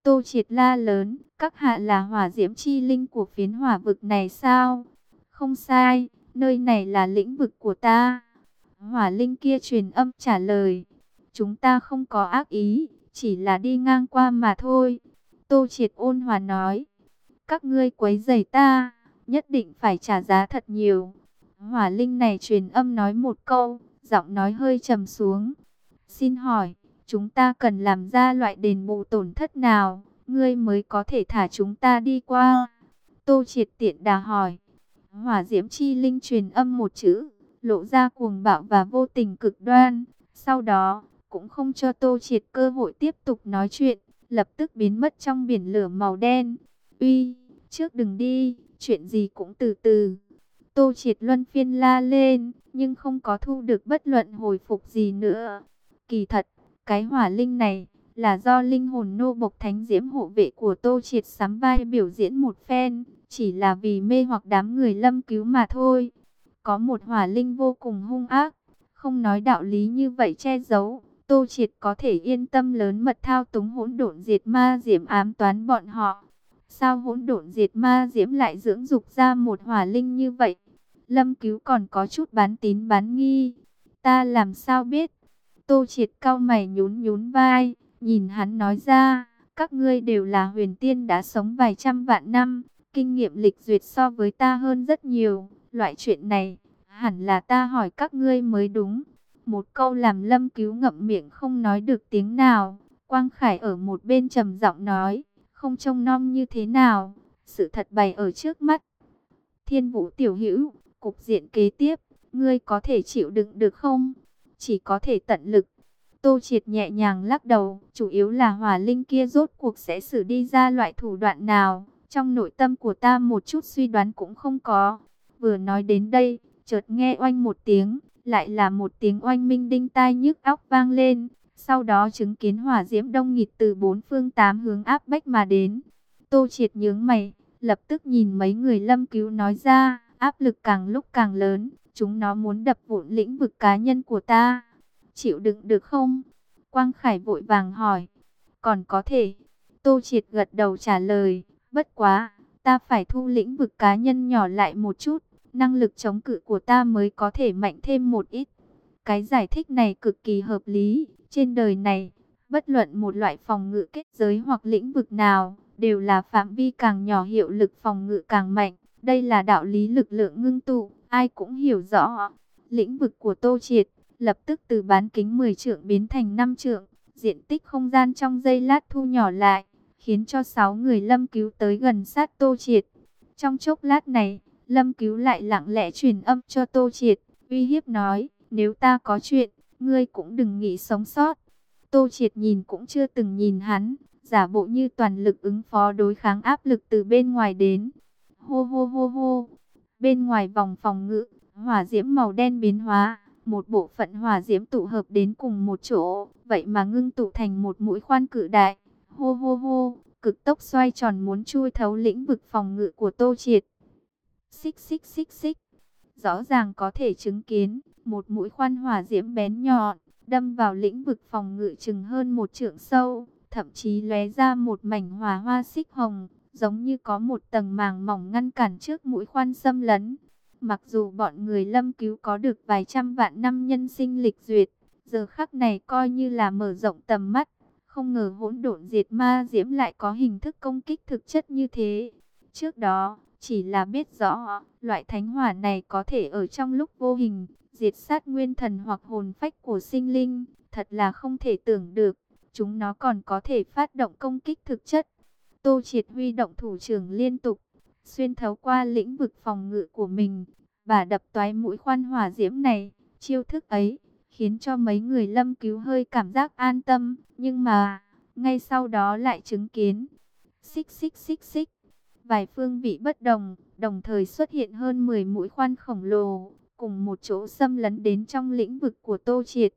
Tô Triệt la lớn, các hạ là hỏa diễm chi linh của phiến hỏa vực này sao? Không sai, nơi này là lĩnh vực của ta. Hỏa linh kia truyền âm trả lời, chúng ta không có ác ý, chỉ là đi ngang qua mà thôi. Tô Triệt ôn hòa nói, các ngươi quấy rầy ta, nhất định phải trả giá thật nhiều. Hỏa linh này truyền âm nói một câu, giọng nói hơi trầm xuống. Xin hỏi, chúng ta cần làm ra loại đền bù tổn thất nào, ngươi mới có thể thả chúng ta đi qua? Tô Triệt tiện đà hỏi. Hỏa diễm chi linh truyền âm một chữ, lộ ra cuồng bạo và vô tình cực đoan. Sau đó, cũng không cho Tô Triệt cơ hội tiếp tục nói chuyện, lập tức biến mất trong biển lửa màu đen. Uy, trước đừng đi, chuyện gì cũng từ từ. Tô Triệt luân phiên la lên, nhưng không có thu được bất luận hồi phục gì nữa. Kỳ thật, cái hỏa linh này là do linh hồn nô bộc thánh diễm hộ vệ của Tô Triệt sắm vai biểu diễn một phen, chỉ là vì mê hoặc đám người Lâm Cứu mà thôi. Có một hỏa linh vô cùng hung ác, không nói đạo lý như vậy che giấu, Tô Triệt có thể yên tâm lớn mật thao túng hỗn độn diệt ma diễm ám toán bọn họ. Sao hỗn độn diệt ma diễm lại dưỡng dục ra một hỏa linh như vậy? Lâm Cứu còn có chút bán tín bán nghi. Ta làm sao biết? Tô Triệt cau mày nhún nhún vai, nhìn hắn nói ra, các ngươi đều là huyền tiên đã sống vài trăm vạn năm, kinh nghiệm lịch duyệt so với ta hơn rất nhiều. Loại chuyện này, hẳn là ta hỏi các ngươi mới đúng. Một câu làm Lâm Cứu ngậm miệng không nói được tiếng nào. Quang Khải ở một bên trầm giọng nói, không trông nom như thế nào, sự thật bày ở trước mắt. Thiên Vũ tiểu hữu, cục diện kế tiếp, ngươi có thể chịu đựng được không? Chỉ có thể tận lực. Tô Triệt nhẹ nhàng lắc đầu, chủ yếu là hỏa linh kia rốt cuộc sẽ xử đi ra loại thủ đoạn nào. Trong nội tâm của ta một chút suy đoán cũng không có. Vừa nói đến đây, chợt nghe oanh một tiếng, lại là một tiếng oanh minh đinh tai nhức óc vang lên. Sau đó chứng kiến hỏa diễm đông nghịt từ bốn phương tám hướng áp bách mà đến. Tô Triệt nhướng mày, lập tức nhìn mấy người Lâm Cứu nói ra, áp lực càng lúc càng lớn, chúng nó muốn đập vụn lĩnh vực cá nhân của ta. Chịu đựng được không? Quang Khải vội vàng hỏi. Còn có thể. Tô Triệt gật đầu trả lời, bất quá, ta phải thu lĩnh vực cá nhân nhỏ lại một chút, năng lực chống cự của ta mới có thể mạnh thêm một ít. Cái giải thích này cực kỳ hợp lý, trên đời này, bất luận một loại phòng ngự kết giới hoặc lĩnh vực nào, đều là phạm vi càng nhỏ hiệu lực phòng ngự càng mạnh. Đây là đạo lý lực lượng ngưng tụ, ai cũng hiểu rõ. Lĩnh vực của Tô Triệt lập tức từ bán kính mười trượng biến thành năm trượng, diện tích không gian trong giây lát thu nhỏ lại, khiến cho sáu người Lâm Cứu tới gần sát Tô Triệt. Trong chốc lát này, Lâm Cứu lại lặng lẽ truyền âm cho Tô Triệt, uy hiếp nói, nếu ta có chuyện, ngươi cũng đừng nghĩ sống sót. Tô Triệt nhìn cũng chưa từng nhìn hắn, giả bộ như toàn lực ứng phó đối kháng áp lực từ bên ngoài đến. Hô hô hô hô, bên ngoài vòng phòng ngự, hỏa diễm màu đen biến hóa, một bộ phận hỏa diễm tụ hợp đến cùng một chỗ, vậy mà ngưng tụ thành một mũi khoan cự đại. Hô hô hô, cực tốc xoay tròn muốn chui thấu lĩnh vực phòng ngự của Tô Triệt. Xích xích xích xích, rõ ràng có thể chứng kiến, một mũi khoan hỏa diễm bén nhọn, đâm vào lĩnh vực phòng ngự chừng hơn một trượng sâu, thậm chí lóe ra một mảnh hỏa hoa xích hồng, giống như có một tầng màng mỏng ngăn cản trước mũi khoan xâm lấn. Mặc dù bọn người Lâm Cứu có được vài trăm vạn năm nhân sinh lịch duyệt, giờ khắc này coi như là mở rộng tầm mắt, không ngờ hỗn độn diệt ma diễm lại có hình thức công kích thực chất như thế. Trước đó, chỉ là biết rõ, loại thánh hỏa này có thể ở trong lúc vô hình, diệt sát nguyên thần hoặc hồn phách của sinh linh, thật là không thể tưởng được, chúng nó còn có thể phát động công kích thực chất. Tô Triệt huy động thủ trưởng liên tục, xuyên thấu qua lĩnh vực phòng ngự của mình, và đập toái mũi khoan hỏa diễm này. Chiêu thức ấy, khiến cho mấy người Lâm Cứu hơi cảm giác an tâm, nhưng mà, ngay sau đó lại chứng kiến, xích xích xích xích, vài phương vị bất đồng, đồng thời xuất hiện hơn mười mũi khoan khổng lồ, cùng một chỗ xâm lấn đến trong lĩnh vực của Tô Triệt.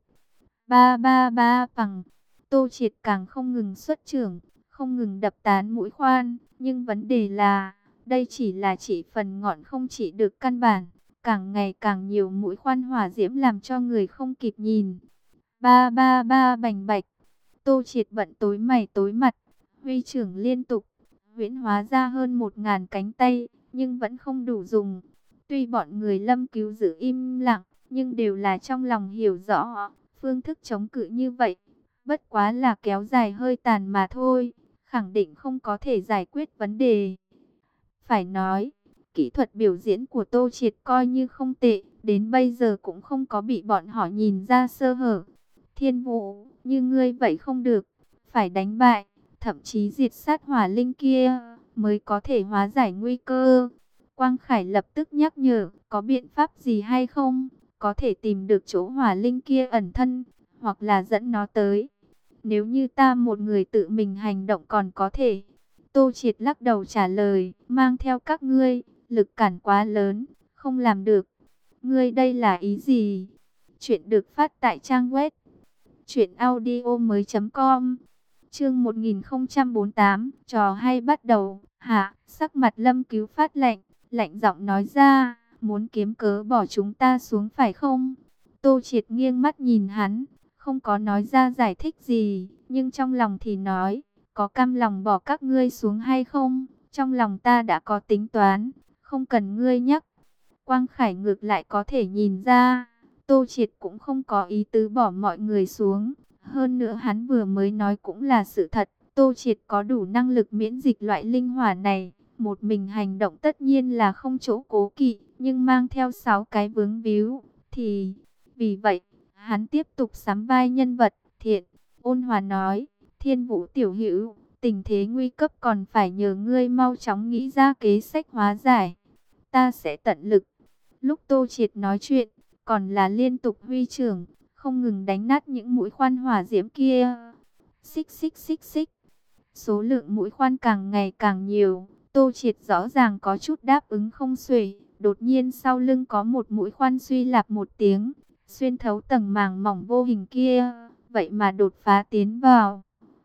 Ba ba ba bằng, Tô Triệt càng không ngừng xuất trưởng, không ngừng đập tán mũi khoan, nhưng vấn đề là, đây chỉ là chỉ phần ngọn không chỉ được căn bản, càng ngày càng nhiều mũi khoan hỏa diễm làm cho người không kịp nhìn. Ba ba ba bành bạch, Tô Triệt bận tối mày tối mặt, huy trưởng liên tục, huyễn hóa ra hơn một ngàn cánh tay, nhưng vẫn không đủ dùng. Tuy bọn người Lâm Cứu giữ im lặng, nhưng đều là trong lòng hiểu rõ, phương thức chống cự như vậy, bất quá là kéo dài hơi tàn mà thôi, khẳng định không có thể giải quyết vấn đề. Phải nói, kỹ thuật biểu diễn của Tô Triệt coi như không tệ, đến bây giờ cũng không có bị bọn họ nhìn ra sơ hở. Thiên Vũ, như ngươi vậy không được, phải đánh bại, thậm chí diệt sát hỏa linh kia, mới có thể hóa giải nguy cơ. Quang Khải lập tức nhắc nhở, có biện pháp gì hay không? Có thể tìm được chỗ hỏa linh kia ẩn thân, hoặc là dẫn nó tới. Nếu như ta một người tự mình hành động còn có thể. Tô Triệt lắc đầu trả lời, mang theo các ngươi, lực cản quá lớn, không làm được. Ngươi đây là ý gì? Chuyện được phát tại trang web truyện audio mới chấm com. Chương một nghìn không trăm bốn mươi tám, trò hay bắt đầu. Hạ, sắc mặt Lâm Cứu phát lạnh, lạnh giọng nói ra, muốn kiếm cớ bỏ chúng ta xuống phải không? Tô Triệt nghiêng mắt nhìn hắn, không có nói ra giải thích gì, nhưng trong lòng thì nói, có cam lòng bỏ các ngươi xuống hay không? Trong lòng ta đã có tính toán, không cần ngươi nhắc. Quang Khải ngược lại có thể nhìn ra, Tô Triệt cũng không có ý tứ bỏ mọi người xuống. Hơn nữa hắn vừa mới nói cũng là sự thật, Tô Triệt có đủ năng lực miễn dịch loại linh hỏa này. Một mình hành động tất nhiên là không chỗ cố kỵ, nhưng mang theo sáu cái vướng víu, thì... Vì vậy, hắn tiếp tục sắm vai nhân vật, thiện, ôn hòa nói, Thiên Vũ tiểu hữu, tình thế nguy cấp còn phải nhờ ngươi mau chóng nghĩ ra kế sách hóa giải. Ta sẽ tận lực. Lúc Tô Triệt nói chuyện, còn là liên tục huy trưởng, không ngừng đánh nát những mũi khoan hỏa diễm kia. Xích xích xích xích. Số lượng mũi khoan càng ngày càng nhiều, Tô Triệt rõ ràng có chút đáp ứng không xuể. Đột nhiên sau lưng có một mũi khoan suy lạp một tiếng, xuyên thấu tầng màng mỏng vô hình kia, vậy mà đột phá tiến vào.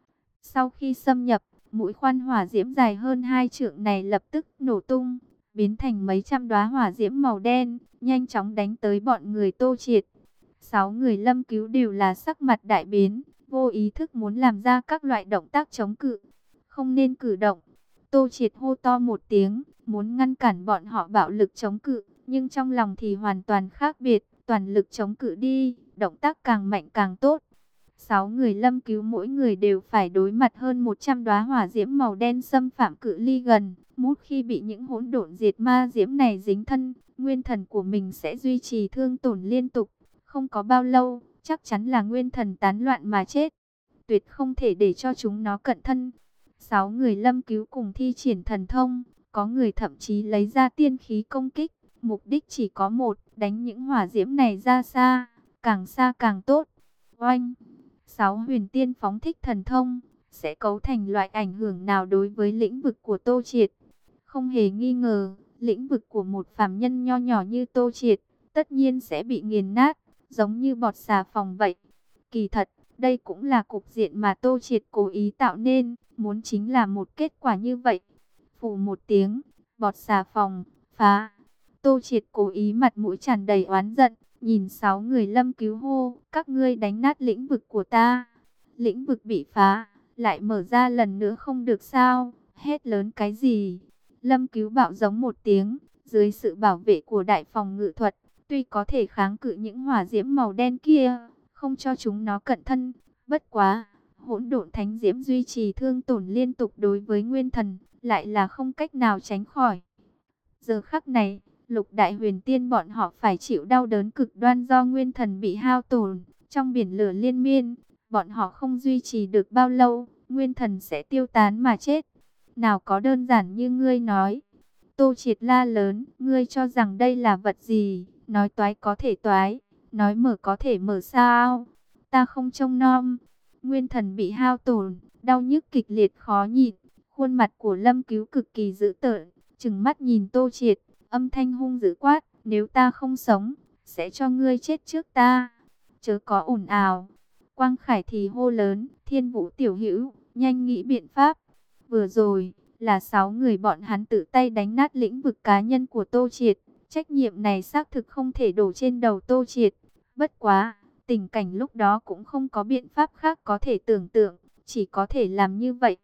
Sau khi xâm nhập, mũi khoan hỏa diễm dài hơn hai trượng này lập tức nổ tung, biến thành mấy trăm đóa hỏa diễm màu đen, nhanh chóng đánh tới bọn người Tô Triệt. Sáu người Lâm Cứu đều là sắc mặt đại biến, vô ý thức muốn làm ra các loại động tác chống cự. Không nên cử động. Tô Triệt hô to một tiếng, muốn ngăn cản bọn họ bạo lực chống cự, nhưng trong lòng thì hoàn toàn khác biệt, toàn lực chống cự đi, động tác càng mạnh càng tốt. Sáu người Lâm Cứu mỗi người đều phải đối mặt hơn một trăm đóa hỏa diễm màu đen xâm phạm cự ly gần. Một khi bị những hỗn độn diệt ma diễm này dính thân, nguyên thần của mình sẽ duy trì thương tổn liên tục. Không có bao lâu, chắc chắn là nguyên thần tán loạn mà chết. Tuyệt không thể để cho chúng nó cận thân. Sáu người Lâm Cứu cùng thi triển thần thông, có người thậm chí lấy ra tiên khí công kích. Mục đích chỉ có một, đánh những hỏa diễm này ra xa, càng xa càng tốt. Oanh! Sáu huyền tiên phóng thích thần thông, sẽ cấu thành loại ảnh hưởng nào đối với lĩnh vực của Tô Triệt? Không hề nghi ngờ, lĩnh vực của một phàm nhân nho nhỏ như Tô Triệt, tất nhiên sẽ bị nghiền nát, giống như bọt xà phòng vậy. Kỳ thật, đây cũng là cục diện mà Tô Triệt cố ý tạo nên, muốn chính là một kết quả như vậy. Phù một tiếng, bọt xà phòng, phá. Tô Triệt cố ý mặt mũi tràn đầy oán giận, nhìn sáu người Lâm Cứu hô, các ngươi đánh nát lĩnh vực của ta. Lĩnh vực bị phá, lại mở ra lần nữa không được sao, hét lớn cái gì? Lâm Cứu bạo giống một tiếng, dưới sự bảo vệ của đại phòng ngự thuật, tuy có thể kháng cự những hỏa diễm màu đen kia, không cho chúng nó cận thân, bất quá, hỗn độn thánh diễm duy trì thương tổn liên tục đối với nguyên thần, lại là không cách nào tránh khỏi. Giờ khắc này, Lục đại huyền tiên bọn họ phải chịu đau đớn cực đoan do nguyên thần bị hao tổn. Trong biển lửa liên miên, bọn họ không duy trì được bao lâu, nguyên thần sẽ tiêu tán mà chết. Nào có đơn giản như ngươi nói. Tô Triệt la lớn, ngươi cho rằng đây là vật gì? Nói toái có thể toái, nói mở có thể mở sao? Ta không trông nom. Nguyên thần bị hao tổn, đau nhức kịch liệt khó nhịn. Khuôn mặt của Lâm Cứu cực kỳ dữ tợn, trừng mắt nhìn Tô Triệt. Âm thanh hung dữ quát, nếu ta không sống, sẽ cho ngươi chết trước ta. Chớ có ồn ào. Quang Khải thì hô lớn, Thiên Vũ tiểu hữu, nhanh nghĩ biện pháp. Vừa rồi, là sáu người bọn hắn tự tay đánh nát lĩnh vực cá nhân của Tô Triệt. Trách nhiệm này xác thực không thể đổ trên đầu Tô Triệt. Bất quá, tình cảnh lúc đó cũng không có biện pháp khác có thể tưởng tượng, chỉ có thể làm như vậy.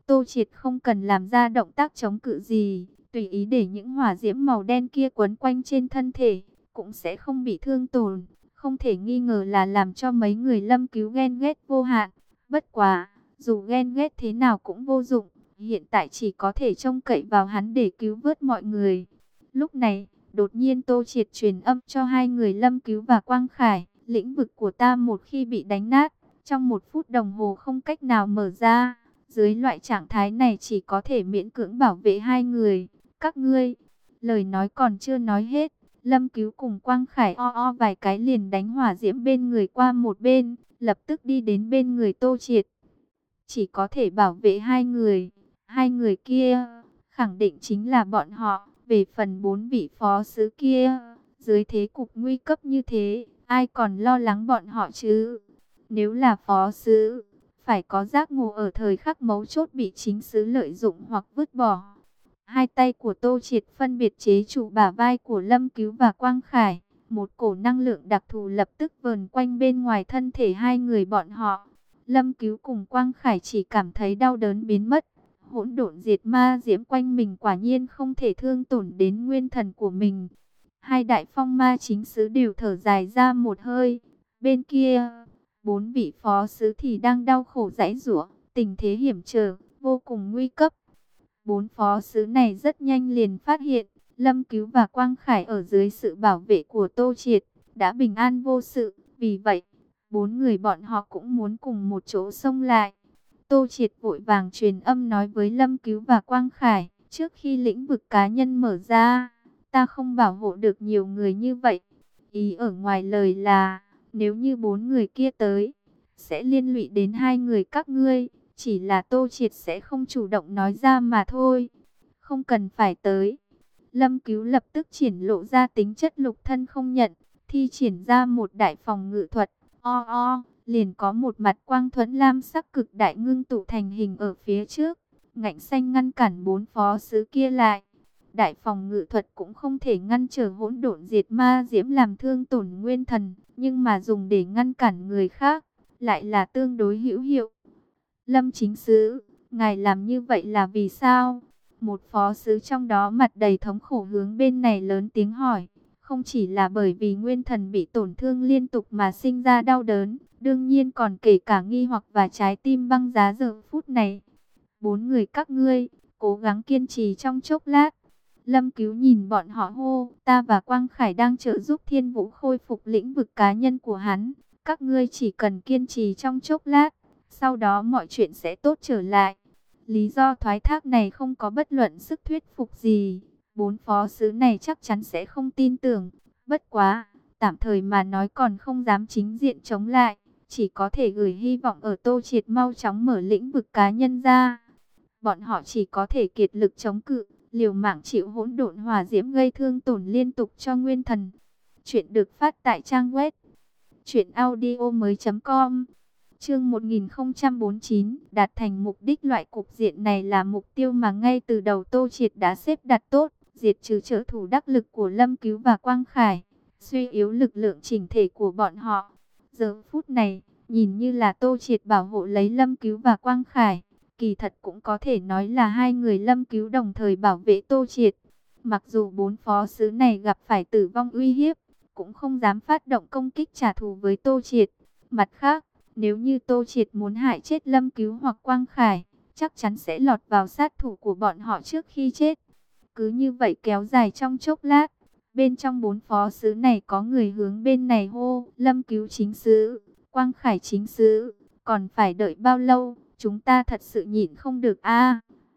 Tô Triệt không cần làm ra động tác chống cự gì, tùy ý để những hỏa diễm màu đen kia quấn quanh trên thân thể, cũng sẽ không bị thương tổn. Không thể nghi ngờ là làm cho mấy người Lâm Cứu ghen ghét vô hạn. Bất quá, dù ghen ghét thế nào cũng vô dụng, hiện tại chỉ có thể trông cậy vào hắn để cứu vớt mọi người. Lúc này, đột nhiên Tô Triệt truyền âm cho hai người Lâm Cứu và Quang Khải, lĩnh vực của ta một khi bị đánh nát, trong một phút đồng hồ không cách nào mở ra. Dưới loại trạng thái này chỉ có thể miễn cưỡng bảo vệ hai người. Các ngươi, lời nói còn chưa nói hết, Lâm Cứu cùng Quang Khải o o vài cái liền đánh hỏa diễm bên người qua một bên, lập tức đi đến bên người Tô Triệt. Chỉ có thể bảo vệ hai người, hai người kia, khẳng định chính là bọn họ. Về phần bốn vị phó sứ kia, dưới thế cục nguy cấp như thế, ai còn lo lắng bọn họ chứ? Nếu là phó sứ, phải có giác ngộ ở thời khắc mấu chốt bị chính sứ lợi dụng hoặc vứt bỏ. Hai tay của Tô Triệt phân biệt chế trụ bả vai của Lâm Cứu và Quang Khải. Một cổ năng lượng đặc thù lập tức vờn quanh bên ngoài thân thể hai người bọn họ. Lâm Cứu cùng Quang Khải chỉ cảm thấy đau đớn biến mất. Hỗn độn diệt ma diễm quanh mình quả nhiên không thể thương tổn đến nguyên thần của mình. Hai đại phong ma chính sứ đều thở dài ra một hơi. Bên kia, bốn vị phó sứ thì đang đau khổ giãy giụa, tình thế hiểm trở, vô cùng nguy cấp. Bốn phó sứ này rất nhanh liền phát hiện, Lâm Cứu và Quang Khải ở dưới sự bảo vệ của Tô Triệt, đã bình an vô sự. Vì vậy, bốn người bọn họ cũng muốn cùng một chỗ xông lại. Tô Triệt vội vàng truyền âm nói với Lâm Cứu và Quang Khải, trước khi lĩnh vực cá nhân mở ra, ta không bảo hộ được nhiều người như vậy. Ý ở ngoài lời là, nếu như bốn người kia tới, sẽ liên lụy đến hai người các ngươi. Chỉ là Tô Triệt sẽ không chủ động nói ra mà thôi. Không cần phải tới. Lâm Cứu lập tức triển lộ ra tính chất lục thân không nhận, thi triển ra một đại phòng ngự thuật. O o, liền có một mặt quang thuẫn lam sắc cực đại ngưng tụ thành hình ở phía trước, ngạnh xanh ngăn cản bốn phó sứ kia lại. Đại phòng ngự thuật cũng không thể ngăn trở hỗn độn diệt ma diễm làm thương tổn nguyên thần, nhưng mà dùng để ngăn cản người khác, lại là tương đối hữu hiệu. Lâm chính sứ, ngài làm như vậy là vì sao? Một phó sứ trong đó mặt đầy thống khổ hướng bên này lớn tiếng hỏi. Không chỉ là bởi vì nguyên thần bị tổn thương liên tục mà sinh ra đau đớn, đương nhiên còn kể cả nghi hoặc và trái tim băng giá giờ phút này. Bốn người các ngươi, cố gắng kiên trì trong chốc lát. Lâm Cứu nhìn bọn họ hô, ta và Quang Khải đang trợ giúp Thiên Vũ khôi phục lĩnh vực cá nhân của hắn. Các ngươi chỉ cần kiên trì trong chốc lát, sau đó mọi chuyện sẽ tốt trở lại. Lý do thoái thác này không có bất luận sức thuyết phục gì. Bốn phó sứ này chắc chắn sẽ không tin tưởng. Bất quá, tạm thời mà nói còn không dám chính diện chống lại. Chỉ có thể gửi hy vọng ở Tô Triệt mau chóng mở lĩnh vực cá nhân ra. Bọn họ chỉ có thể kiệt lực chống cự, liều mạng chịu hỗn độn hỏa diễm gây thương tổn liên tục cho nguyên thần. Chuyện được phát tại trang web truyện audio mới chấm com. Chương một nghìn không trăm bốn mươi chín, đạt thành mục đích. Loại cục diện này là mục tiêu mà ngay từ đầu Tô Triệt đã xếp đặt tốt, diệt trừ trợ thủ đắc lực của Lâm Cứu và Quang Khải, suy yếu lực lượng chỉnh thể của bọn họ. Giờ phút này, nhìn như là Tô Triệt bảo hộ lấy Lâm Cứu và Quang Khải, kỳ thật cũng có thể nói là hai người Lâm Cứu đồng thời bảo vệ Tô Triệt. Mặc dù bốn phó sứ này gặp phải tử vong uy hiếp, cũng không dám phát động công kích trả thù với Tô Triệt. Mặt khác, nếu như Tô Triệt muốn hại chết Lâm Cứu hoặc Quang Khải, chắc chắn sẽ lọt vào sát thủ của bọn họ trước khi chết. Cứ như vậy kéo dài trong chốc lát, bên trong bốn phó sứ này có người hướng bên này hô, Lâm Cứu chính sứ, Quang Khải chính sứ, còn phải đợi bao lâu, chúng ta thật sự nhịn không được a.